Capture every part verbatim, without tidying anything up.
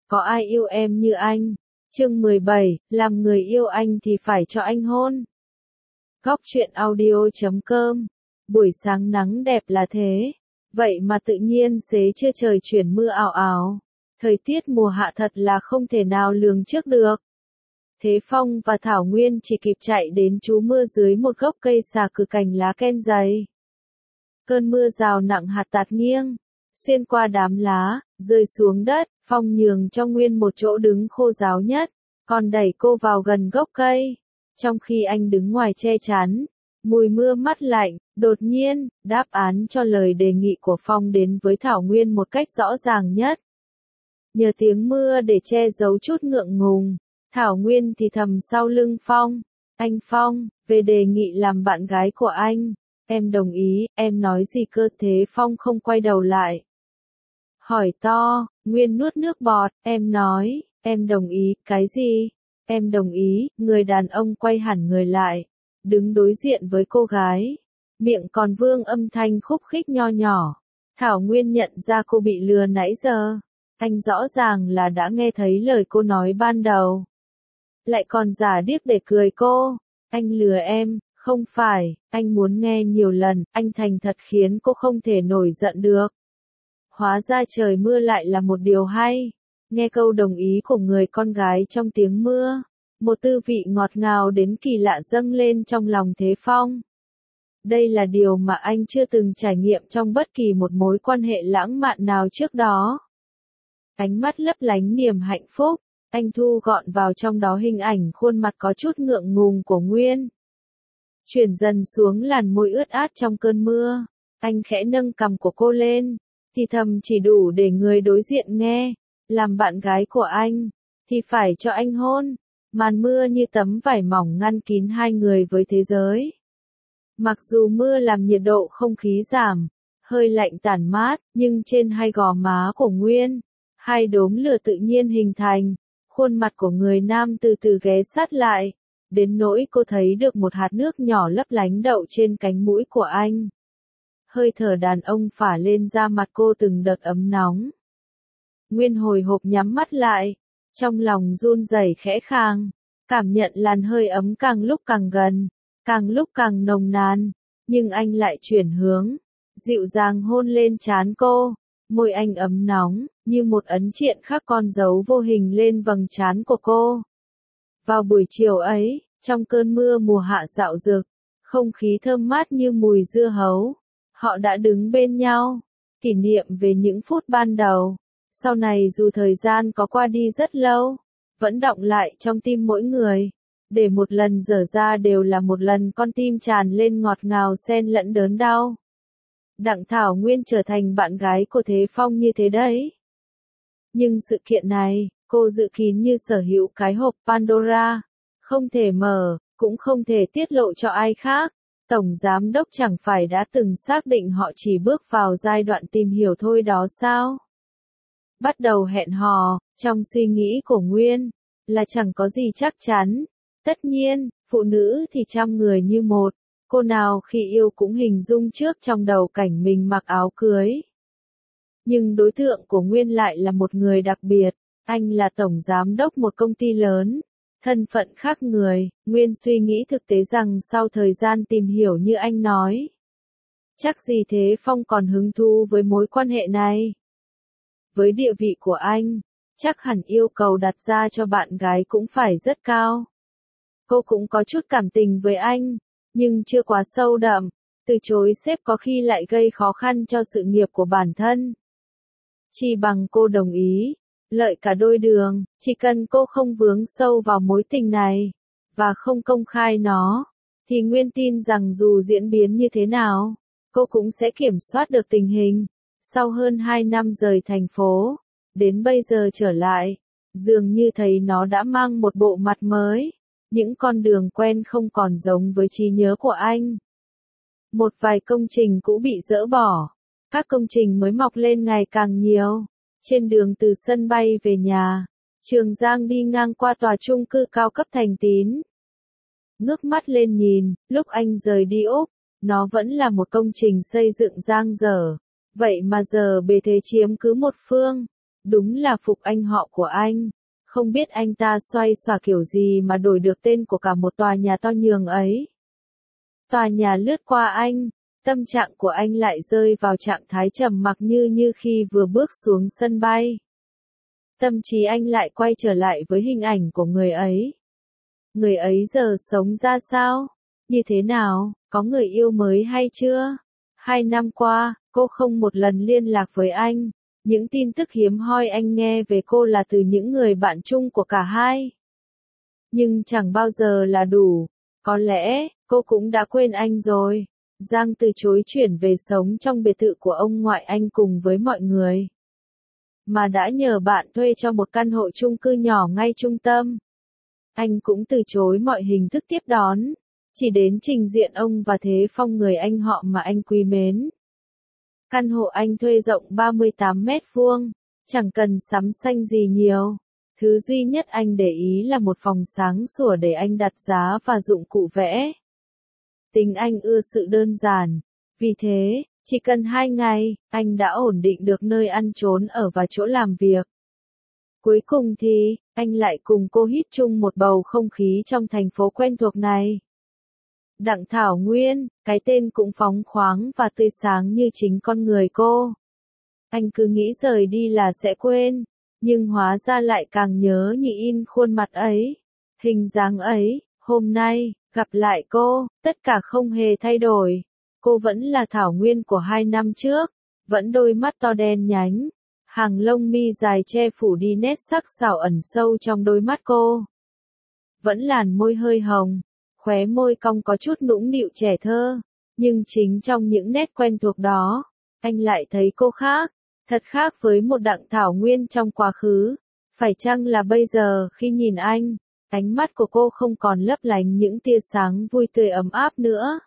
có ai yêu em như anh? Chương mười bảy, làm người yêu anh thì phải cho anh hôn. Góc truyện audio chấm com. Buổi sáng nắng đẹp là thế, vậy mà tự nhiên xế trưa trời chuyển mưa ảo ảo. Thời tiết mùa hạ thật là không thể nào lường trước được. Thế Phong và Thảo Nguyên chỉ kịp chạy đến trú mưa dưới một gốc cây xà cừ cành lá ken dày. Cơn mưa rào nặng hạt tạt nghiêng, xuyên qua đám lá, rơi xuống đất. Phong nhường cho Nguyên một chỗ đứng khô ráo nhất, còn đẩy cô vào gần gốc cây. Trong khi anh đứng ngoài che chắn, mùi mưa mát lạnh, đột nhiên, đáp án cho lời đề nghị của Phong đến với Thảo Nguyên một cách rõ ràng nhất. Nhờ tiếng mưa để che giấu chút ngượng ngùng, Thảo Nguyên thì thầm sau lưng Phong. Anh Phong, về đề nghị làm bạn gái của anh, em đồng ý, em nói gì cơ? Thế Phong không quay đầu lại. Hỏi to, Nguyên nuốt nước bọt, em nói, em đồng ý, cái gì? Em đồng ý, người đàn ông quay hẳn người lại, đứng đối diện với cô gái, miệng còn vương âm thanh khúc khích nho nhỏ. Thảo Nguyên nhận ra cô bị lừa nãy giờ, anh rõ ràng là đã nghe thấy lời cô nói ban đầu. Lại còn giả điếc để cười cô, anh lừa em, không phải, anh muốn nghe nhiều lần, anh thành thật khiến cô không thể nổi giận được. Hóa ra trời mưa lại là một điều hay. Nghe câu đồng ý của người con gái trong tiếng mưa, một tư vị ngọt ngào đến kỳ lạ dâng lên trong lòng Thế Phong. Đây là điều mà anh chưa từng trải nghiệm trong bất kỳ một mối quan hệ lãng mạn nào trước đó. Ánh mắt lấp lánh niềm hạnh phúc, anh thu gọn vào trong đó hình ảnh khuôn mặt có chút ngượng ngùng của Nguyên. Chuyển dần xuống làn môi ướt át trong cơn mưa, anh khẽ nâng cằm của cô lên, thì thầm chỉ đủ để người đối diện nghe. Làm bạn gái của anh, thì phải cho anh hôn. Màn mưa như tấm vải mỏng ngăn kín hai người với thế giới. Mặc dù mưa làm nhiệt độ không khí giảm, hơi lạnh tản mát, nhưng trên hai gò má của Nguyên, hai đốm lửa tự nhiên hình thành. Khuôn mặt của người nam từ từ ghé sát lại, đến nỗi cô thấy được một hạt nước nhỏ lấp lánh đậu trên cánh mũi của anh. Hơi thở đàn ông phả lên da mặt cô từng đợt ấm nóng. Nguyên hồi hộp nhắm mắt lại, trong lòng run rẩy khẽ khàng, cảm nhận làn hơi ấm càng lúc càng gần, càng lúc càng nồng nàn, nhưng anh lại chuyển hướng, dịu dàng hôn lên trán cô, môi anh ấm nóng, như một ấn triện khắc con dấu vô hình lên vầng trán của cô. Vào buổi chiều ấy, trong cơn mưa mùa hạ dạo dực, không khí thơm mát như mùi dưa hấu, họ đã đứng bên nhau, kỷ niệm về những phút ban đầu. Sau này dù thời gian có qua đi rất lâu, vẫn đọng lại trong tim mỗi người, để một lần dở ra đều là một lần con tim tràn lên ngọt ngào xen lẫn đớn đau. Đặng Thảo Nguyên trở thành bạn gái của Thế Phong như thế đấy. Nhưng sự kiện này, cô giữ kín như sở hữu cái hộp Pandora, không thể mở, cũng không thể tiết lộ cho ai khác. Tổng Giám Đốc chẳng phải đã từng xác định họ chỉ bước vào giai đoạn tìm hiểu thôi đó sao? Bắt đầu hẹn hò, trong suy nghĩ của Nguyên, là chẳng có gì chắc chắn. Tất nhiên, phụ nữ thì trăm người như một, cô nào khi yêu cũng hình dung trước trong đầu cảnh mình mặc áo cưới. Nhưng đối tượng của Nguyên lại là một người đặc biệt, anh là tổng giám đốc một công ty lớn, thân phận khác người. Nguyên suy nghĩ thực tế rằng sau thời gian tìm hiểu như anh nói, chắc gì Thế Phong còn hứng thú với mối quan hệ này. Với địa vị của anh, chắc hẳn yêu cầu đặt ra cho bạn gái cũng phải rất cao. Cô cũng có chút cảm tình với anh, nhưng chưa quá sâu đậm, từ chối sếp có khi lại gây khó khăn cho sự nghiệp của bản thân. Chỉ bằng cô đồng ý, lợi cả đôi đường, chỉ cần cô không vướng sâu vào mối tình này, và không công khai nó, thì Nguyên tin rằng dù diễn biến như thế nào, cô cũng sẽ kiểm soát được tình hình. Sau hơn hai năm rời thành phố, đến bây giờ trở lại, dường như thấy nó đã mang một bộ mặt mới. Những con đường quen không còn giống với trí nhớ của anh. Một vài công trình cũ bị dỡ bỏ, các công trình mới mọc lên ngày càng nhiều. Trên đường từ sân bay về nhà, Trường Giang đi ngang qua tòa chung cư cao cấp Thành Tín. Ngước mắt lên nhìn, lúc anh rời đi Úc, nó vẫn là một công trình xây dựng dang dở. Vậy mà giờ bề thế chiếm cứ một phương, Đúng là phục anh họ của anh. Không biết anh ta xoay xòa kiểu gì mà đổi được tên của cả một tòa nhà to nhường ấy. Tòa nhà lướt qua anh, tâm trạng của anh lại rơi vào trạng thái trầm mặc như như khi vừa bước xuống sân bay. Tâm trí anh lại quay trở lại với hình ảnh của người ấy. Người ấy giờ sống ra sao? Như thế nào? Có người yêu mới hay chưa? Hai năm qua, cô không một lần liên lạc với anh. Những tin tức hiếm hoi anh nghe về cô là từ những người bạn chung của cả hai. Nhưng chẳng bao giờ là đủ. Có lẽ, cô cũng đã quên anh rồi. Giang từ chối chuyển về sống trong biệt thự của ông ngoại anh cùng với mọi người. Mà đã nhờ bạn thuê cho một căn hộ chung cư nhỏ ngay trung tâm. Anh cũng từ chối mọi hình thức tiếp đón. Chỉ đến trình diện ông và Thế Phong người anh họ mà anh quý mến. Căn hộ anh thuê rộng ba mươi tám mét vuông, chẳng cần sắm xanh gì nhiều. Thứ duy nhất anh để ý là một phòng sáng sủa để anh đặt giá và dụng cụ vẽ. Tính anh ưa sự đơn giản. Vì thế, chỉ cần hai ngày, anh đã ổn định được nơi ăn trốn ở và chỗ làm việc. Cuối cùng thì, anh lại cùng cô hít chung một bầu không khí trong thành phố quen thuộc này. Đặng Thảo Nguyên, cái tên cũng phóng khoáng và tươi sáng như chính con người cô. Anh cứ nghĩ rời đi là sẽ quên, nhưng hóa ra lại càng nhớ như in khuôn mặt ấy, hình dáng ấy. Hôm nay, gặp lại cô, tất cả không hề thay đổi. Cô vẫn là Thảo Nguyên của hai năm trước, vẫn đôi mắt to đen nhánh, hàng lông mi dài che phủ đi nét sắc sảo ẩn sâu trong đôi mắt cô. Vẫn làn môi hơi hồng, khóe môi cong có chút nũng nịu trẻ thơ, nhưng chính trong những nét quen thuộc đó, anh lại thấy cô khác, thật khác với một Đặng Thảo Nguyên trong quá khứ. Phải chăng là bây giờ khi nhìn anh, ánh mắt của cô không còn lấp lánh những tia sáng vui tươi ấm áp nữa.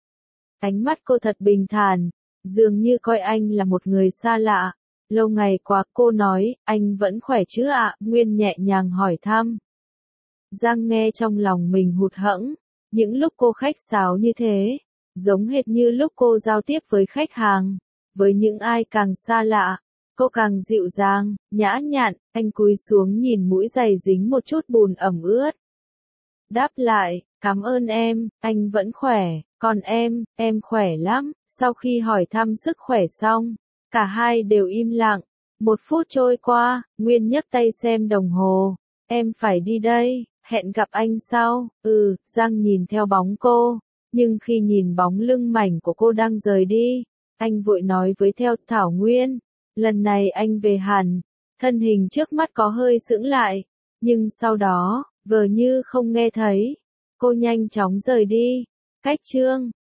Ánh mắt cô thật bình thản, dường như coi anh là một người xa lạ. Lâu ngày quá, cô nói, anh vẫn khỏe chứ ạ? Nguyên nhẹ nhàng hỏi thăm. Giang nghe trong lòng mình hụt hẫng, những lúc cô khách sáo như thế, giống hệt như lúc cô giao tiếp với khách hàng. Với những ai càng xa lạ, cô càng dịu dàng, nhã nhặn. Anh cúi xuống nhìn mũi giày dính một chút bùn ẩm ướt. Đáp lại, cảm ơn em, anh vẫn khỏe, còn em, em khỏe lắm. Sau khi hỏi thăm sức khỏe xong, cả hai đều im lặng. Một phút trôi qua, Nguyên nhấc tay xem đồng hồ. Em phải đi đây, hẹn gặp anh sau. Ừ, Giang nhìn theo bóng cô, nhưng khi nhìn bóng lưng mảnh của cô đang rời đi, anh vội nói với theo Thảo Nguyên. Lần này anh về hẳn. Thân hình trước mắt có hơi sững lại, nhưng sau đó, vờ như không nghe thấy, cô nhanh chóng rời đi. Cách chương